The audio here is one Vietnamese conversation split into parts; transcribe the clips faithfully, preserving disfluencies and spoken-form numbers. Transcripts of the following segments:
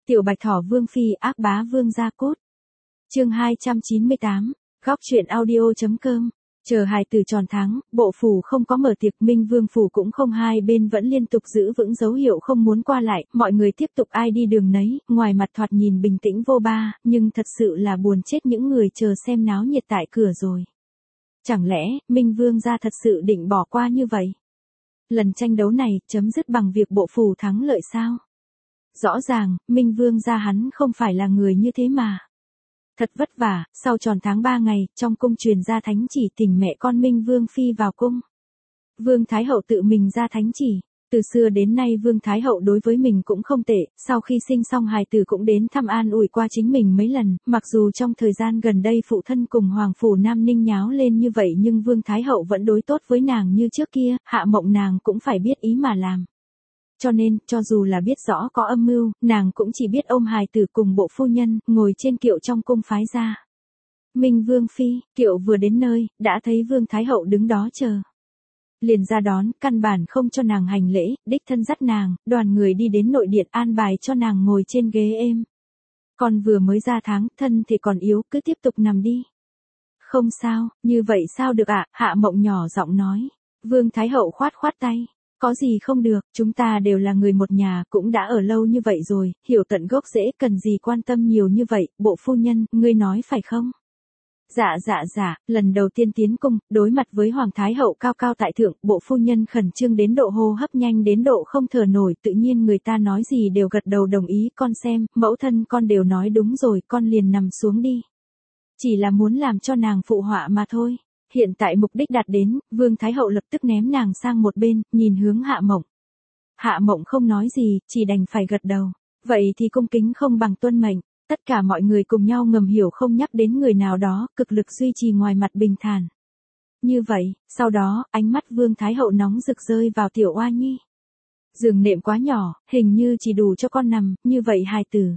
Tiểu Bạch Thỏ Vương Phi ác bá vương gia cốt. Chương hai trăm chín mươi tám, góc truyện audio.com. Chờ hài tử tròn tháng, bộ phủ không có mở tiệc, Minh Vương phủ cũng không, hai bên vẫn liên tục giữ vững dấu hiệu không muốn qua lại, mọi người tiếp tục ai đi đường nấy, ngoài mặt thoạt nhìn bình tĩnh vô ba, nhưng thật sự là buồn chết những người chờ xem náo nhiệt tại cửa rồi. Chẳng lẽ, Minh Vương gia thật sự định bỏ qua như vậy? Lần tranh đấu này, chấm dứt bằng việc bộ phủ thắng lợi sao? Rõ ràng, Minh Vương gia hắn không phải là người như thế mà. Thật vất vả, sau tròn tháng ba ngày, trong cung truyền ra thánh chỉ thỉnh mẹ con Minh Vương Phi vào cung. Vương Thái Hậu tự mình ra thánh chỉ. Từ xưa đến nay Vương Thái Hậu đối với mình cũng không tệ, sau khi sinh xong hài tử cũng đến thăm an ủi qua chính mình mấy lần, mặc dù trong thời gian gần đây phụ thân cùng Hoàng phủ Nam Ninh nháo lên như vậy nhưng Vương Thái Hậu vẫn đối tốt với nàng như trước kia, Hạ Mộng nàng cũng phải biết ý mà làm. Cho nên, cho dù là biết rõ có âm mưu, nàng cũng chỉ biết ôm hài tử cùng bộ phu nhân, ngồi trên kiệu trong cung phái ra. Minh Vương Phi, kiệu vừa đến nơi, đã thấy Vương Thái Hậu đứng đó chờ. Liền ra đón, căn bản không cho nàng hành lễ, đích thân dắt nàng, đoàn người đi đến nội điện an bài cho nàng ngồi trên ghế êm. Còn vừa mới ra tháng, thân thì còn yếu, cứ tiếp tục nằm đi. Không sao, như vậy sao được ạ, Hạ Mộng nhỏ giọng nói. Vương Thái Hậu khoát khoát tay. Có gì không được, chúng ta đều là người một nhà, cũng đã ở lâu như vậy rồi, hiểu tận gốc rễ, cần gì quan tâm nhiều như vậy, bộ phu nhân, ngươi nói phải không? Dạ dạ dạ, lần đầu tiên tiến cung, đối mặt với Hoàng Thái Hậu cao cao tại thượng, bộ phu nhân khẩn trương đến độ hô hấp nhanh đến độ không thở nổi, tự nhiên người ta nói gì đều gật đầu đồng ý, con xem, mẫu thân con đều nói đúng rồi, con liền nằm xuống đi. Chỉ là muốn làm cho nàng phụ họa mà thôi. Hiện tại mục đích đạt đến, Vương Thái Hậu lập tức ném nàng sang một bên, nhìn hướng Hạ Mộng. Hạ Mộng không nói gì, chỉ đành phải gật đầu. Vậy thì cung kính không bằng tuân mệnh. Tất cả mọi người cùng nhau ngầm hiểu không nhắc đến người nào đó, cực lực duy trì ngoài mặt bình thản. Như vậy, sau đó, ánh mắt Vương Thái Hậu nóng rực rơi vào Tiểu Oa Nhi. Giường nệm quá nhỏ, hình như chỉ đủ cho con nằm, như vậy hài tử.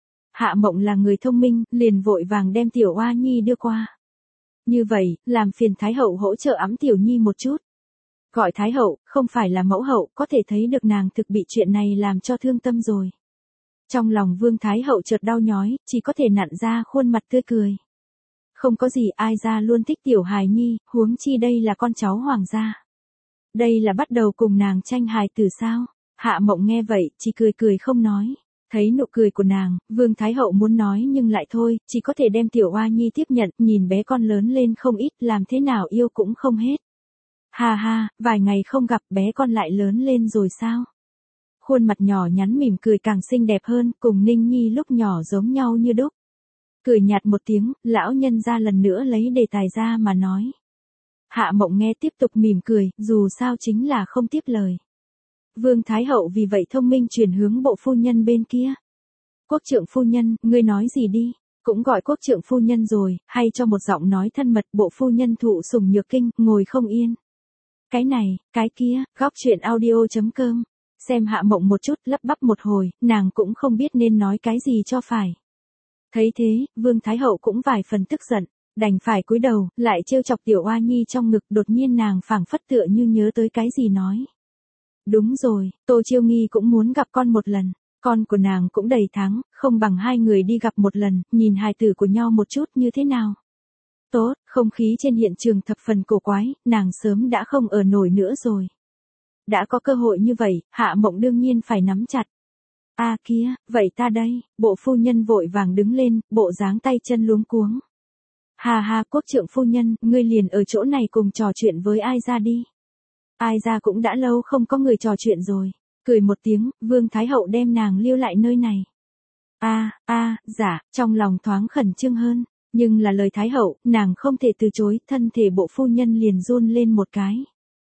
Hạ Mộng là người thông minh, liền vội vàng đem Tiểu Oa Nhi đưa qua. Như vậy, làm phiền Thái Hậu hỗ trợ ẵm Tiểu Nhi một chút. Gọi Thái Hậu, không phải là mẫu hậu, có thể thấy được nàng thực bị chuyện này làm cho thương tâm rồi. Trong lòng Vương Thái Hậu chợt đau nhói, chỉ có thể nặn ra khuôn mặt tươi cười. Không có gì, ai ra luôn thích Tiểu hài nhi, huống chi đây là con cháu hoàng gia. Đây là bắt đầu cùng nàng tranh hài tử sao? Hạ Mộng nghe vậy, chỉ cười cười không nói. Thấy nụ cười của nàng, Vương Thái Hậu muốn nói nhưng lại thôi, chỉ có thể đem Tiểu Oa Nhi tiếp nhận, nhìn bé con lớn lên không ít, làm thế nào yêu cũng không hết. Ha ha, vài ngày không gặp bé con lại lớn lên rồi sao? Khuôn mặt nhỏ nhắn mỉm cười càng xinh đẹp hơn, cùng Ninh Nhi lúc nhỏ giống nhau như đúc. Cười nhạt một tiếng, lão nhân ra lần nữa lấy đề tài ra mà nói. Hạ Mộng nghe tiếp tục mỉm cười, dù sao chính là không tiếp lời. Vương Thái Hậu vì vậy thông minh chuyển hướng bộ phu nhân bên kia. Quốc trượng phu nhân, ngươi nói gì đi? Cũng gọi quốc trượng phu nhân rồi, hay cho một giọng nói thân mật, bộ phu nhân thụ sủng nhược kinh, ngồi không yên. Cái này, cái kia, góc truyện audio.com. Xem Hạ Mộng một chút, lắp bắp một hồi, nàng cũng không biết nên nói cái gì cho phải. Thấy thế, Vương Thái Hậu cũng vài phần tức giận, đành phải cúi đầu, lại trêu chọc Tiểu Oa Nhi trong ngực, đột nhiên nàng phảng phất tựa như nhớ tới cái gì nói. Đúng rồi, Tô Chiêu Nghi cũng muốn gặp con một lần, con của nàng cũng đầy tháng, không bằng hai người đi gặp một lần, nhìn hài tử của nhau một chút như thế nào. Tốt, không khí trên hiện trường thập phần cổ quái, nàng sớm đã không ở nổi nữa rồi. Đã có cơ hội như vậy, Hạ Mộng đương nhiên phải nắm chặt. A à kia, vậy ta đây, bộ phu nhân vội vàng đứng lên, bộ dáng tay chân luống cuống. Hà hà, quốc trượng phu nhân, ngươi liền ở chỗ này cùng trò chuyện với ai ra đi. Ai ra cũng đã lâu không có người trò chuyện rồi. Cười một tiếng, Vương Thái Hậu đem nàng lưu lại nơi này. A, a, dạ, trong lòng thoáng khẩn trương hơn, nhưng là lời Thái Hậu, nàng không thể từ chối, thân thể bộ phu nhân liền run lên một cái.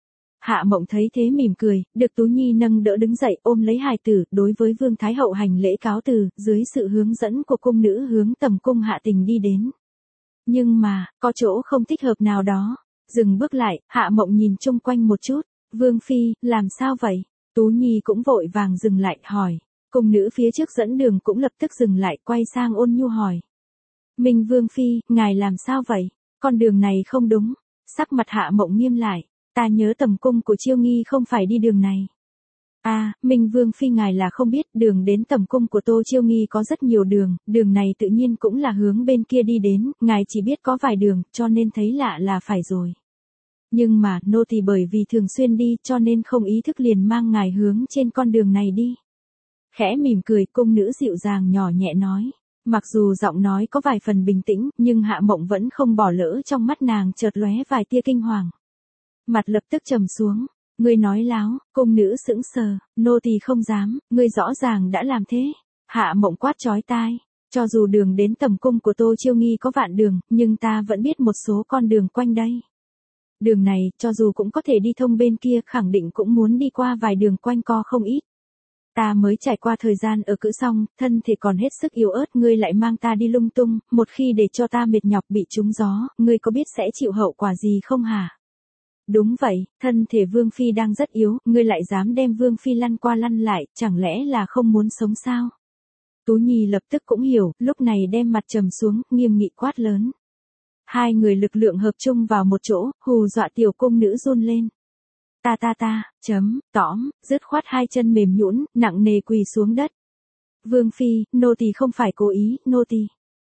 Hạ Mộng thấy thế mỉm cười, được Tú Nhi nâng đỡ đứng dậy ôm lấy hài tử, đối với Vương Thái Hậu hành lễ cáo từ, dưới sự hướng dẫn của cung nữ hướng tầm cung Hạ Tình đi đến. Nhưng mà, có chỗ không thích hợp nào đó. Dừng bước lại, Hạ Mộng nhìn chung quanh một chút. Vương Phi, làm sao vậy? Tú Nhi cũng vội vàng dừng lại, hỏi. Cung nữ phía trước dẫn đường cũng lập tức dừng lại, quay sang ôn nhu hỏi. Minh Vương Phi, ngài làm sao vậy? Con đường này không đúng. Sắc mặt Hạ Mộng nghiêm lại. Ta nhớ tầm cung của Chiêu Nghi không phải đi đường này. À, Minh Vương Phi ngài là không biết, đường đến tầm cung của Tô Chiêu Nghi có rất nhiều đường, đường này tự nhiên cũng là hướng bên kia đi đến, ngài chỉ biết có vài đường, cho nên thấy lạ là phải rồi. Nhưng mà, nô tỳ bởi vì thường xuyên đi, cho nên không ý thức liền mang ngài hướng trên con đường này đi. Khẽ mỉm cười, cung nữ dịu dàng nhỏ nhẹ nói. Mặc dù giọng nói có vài phần bình tĩnh, nhưng Hạ Mộng vẫn không bỏ lỡ trong mắt nàng chợt lóe vài tia kinh hoàng. Mặt lập tức trầm xuống. Ngươi nói láo, cung nữ sững sờ, nô tỳ không dám, ngươi rõ ràng đã làm thế. Hạ Mộng quát chói tai. Cho dù đường đến tầm cung của Tô Chiêu Nghi có vạn đường, nhưng ta vẫn biết một số con đường quanh đây. Đường này, cho dù cũng có thể đi thông bên kia, khẳng định cũng muốn đi qua vài đường quanh co không ít. Ta mới trải qua thời gian ở cữ xong, thân thể còn hết sức yếu ớt, ngươi lại mang ta đi lung tung, một khi để cho ta mệt nhọc bị trúng gió, ngươi có biết sẽ chịu hậu quả gì không hả? Đúng vậy, thân thể Vương Phi đang rất yếu, ngươi lại dám đem Vương Phi lăn qua lăn lại, chẳng lẽ là không muốn sống sao? Tú Nhi lập tức cũng hiểu, lúc này đem mặt trầm xuống, nghiêm nghị quát lớn. Hai người lực lượng hợp chung vào một chỗ, hù dọa tiểu cung nữ run lên. Ta ta ta, chấm, tõm, dứt khoát hai chân mềm nhũn, nặng nề quỳ xuống đất. Vương Phi, nô tỳ không phải cố ý, nô tỳ.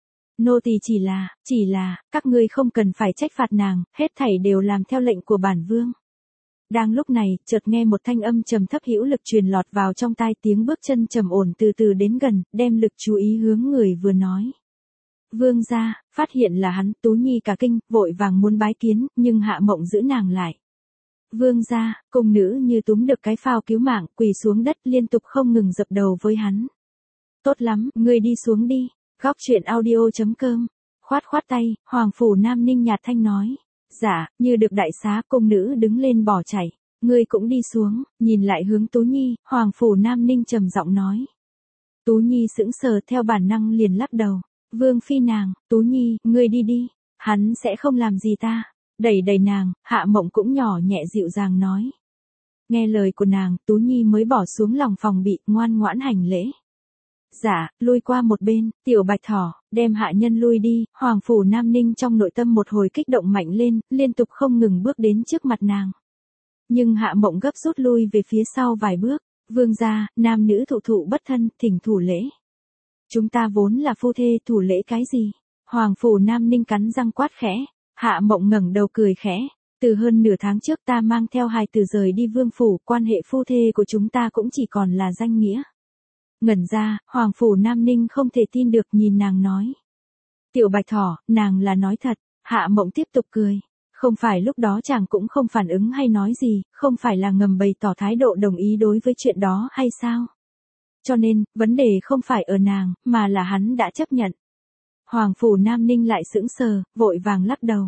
Nô tỳ chỉ là, chỉ là, các ngươi không cần phải trách phạt nàng, hết thảy đều làm theo lệnh của bản vương. Đang lúc này, chợt nghe một thanh âm trầm thấp hữu lực truyền lọt vào trong tai, tiếng bước chân trầm ổn từ từ đến gần, đem lực chú ý hướng người vừa nói. Vương gia, phát hiện là hắn, Tú Nhi cả kinh, vội vàng muốn bái kiến, nhưng Hạ Mộng giữ nàng lại. Vương gia, cung nữ như túm được cái phao cứu mạng, quỳ xuống đất liên tục không ngừng dập đầu với hắn. Tốt lắm, ngươi đi xuống đi. Góc truyện audio chấm com. Khoát khoát tay, Hoàng phủ Nam Ninh nhạt thanh nói. Dạ, như được đại xá, cung nữ đứng lên bỏ chạy. Ngươi cũng đi xuống, nhìn lại hướng Tú Nhi, Hoàng phủ Nam Ninh trầm giọng nói. Tú Nhi sững sờ theo bản năng liền lắc đầu. Vương Phi nàng, Tú Nhi, ngươi đi đi, hắn sẽ không làm gì ta. Đẩy đẩy nàng, Hạ Mộng cũng nhỏ nhẹ dịu dàng nói. Nghe lời của nàng, Tú Nhi mới bỏ xuống lòng phòng bị, ngoan ngoãn hành lễ. Dạ, lui qua một bên, tiểu bạch thỏ, đem hạ nhân lui đi, Hoàng phủ Nam Ninh trong nội tâm một hồi kích động mạnh lên, liên tục không ngừng bước đến trước mặt nàng. Nhưng Hạ Mộng gấp rút lui về phía sau vài bước, vương gia, nam nữ thụ thụ bất thân, thỉnh thủ lễ. Chúng ta vốn là phu thê, thủ lễ cái gì? Hoàng phủ Nam Ninh cắn răng quát khẽ. Hạ Mộng ngẩng đầu cười khẽ. Từ hơn nửa tháng trước ta mang theo hài tử rời đi vương phủ, quan hệ phu thê của chúng ta cũng chỉ còn là danh nghĩa. Ngẩn ra, Hoàng phủ Nam Ninh không thể tin được nhìn nàng nói. Tiểu bạch thỏ, nàng là nói thật. Hạ Mộng tiếp tục cười. Không phải lúc đó chàng cũng không phản ứng hay nói gì, không phải là ngầm bày tỏ thái độ đồng ý đối với chuyện đó hay sao? Cho nên, vấn đề không phải ở nàng, mà là hắn đã chấp nhận. Hoàng phủ Nam Ninh lại sững sờ, vội vàng lắc đầu.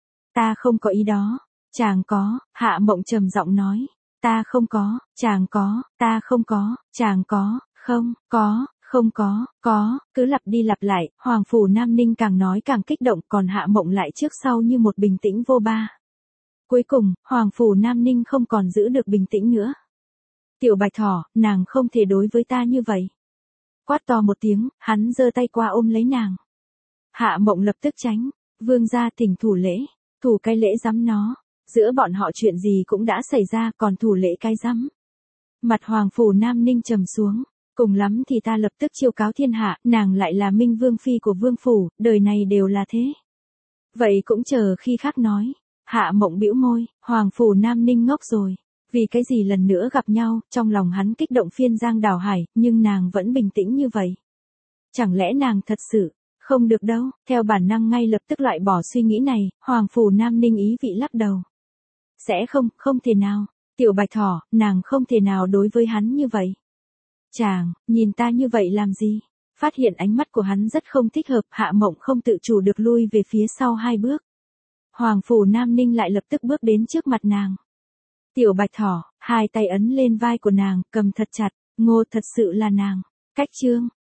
Ta không có ý đó. Chàng có, Hạ Mộng trầm giọng nói. Ta không có, chàng có, ta không có, chàng có, không, có, không có, có, cứ lặp đi lặp lại, Hoàng phủ Nam Ninh càng nói càng kích động, còn Hạ Mộng lại trước sau như một bình tĩnh vô ba. Cuối cùng, Hoàng phủ Nam Ninh không còn giữ được bình tĩnh nữa. Tiểu bạch thỏ, nàng không thể đối với ta như vậy. Quát to một tiếng, hắn giơ tay qua ôm lấy nàng. Hạ Mộng lập tức tránh, vương gia thỉnh thủ lễ, thủ cái lễ rắm nó, giữa bọn họ chuyện gì cũng đã xảy ra, còn thủ lễ cái rắm. Mặt Hoàng phủ Nam Ninh trầm xuống, cùng lắm thì ta lập tức chiêu cáo thiên hạ, nàng lại là Minh Vương Phi của vương phủ, đời này đều là thế. Vậy cũng chờ khi khác nói. Hạ Mộng bĩu môi, Hoàng phủ Nam Ninh ngốc rồi. Vì cái gì lần nữa gặp nhau, trong lòng hắn kích động phiên giang đảo hải, nhưng nàng vẫn bình tĩnh như vậy. Chẳng lẽ nàng thật sự, không được đâu, theo bản năng ngay lập tức loại bỏ suy nghĩ này, Hoàng phủ Nam Ninh ý vị lắc đầu. Sẽ không, không thể nào, tiểu bạch thỏ, nàng không thể nào đối với hắn như vậy. Chàng, nhìn ta như vậy làm gì? Phát hiện ánh mắt của hắn rất không thích hợp, Hạ Mộng không tự chủ được lui về phía sau hai bước. Hoàng phủ Nam Ninh lại lập tức bước đến trước mặt nàng. Tiểu bạch thỏ, hai tay ấn lên vai của nàng, cầm thật chặt, ngô thật sự là nàng. Cách chương.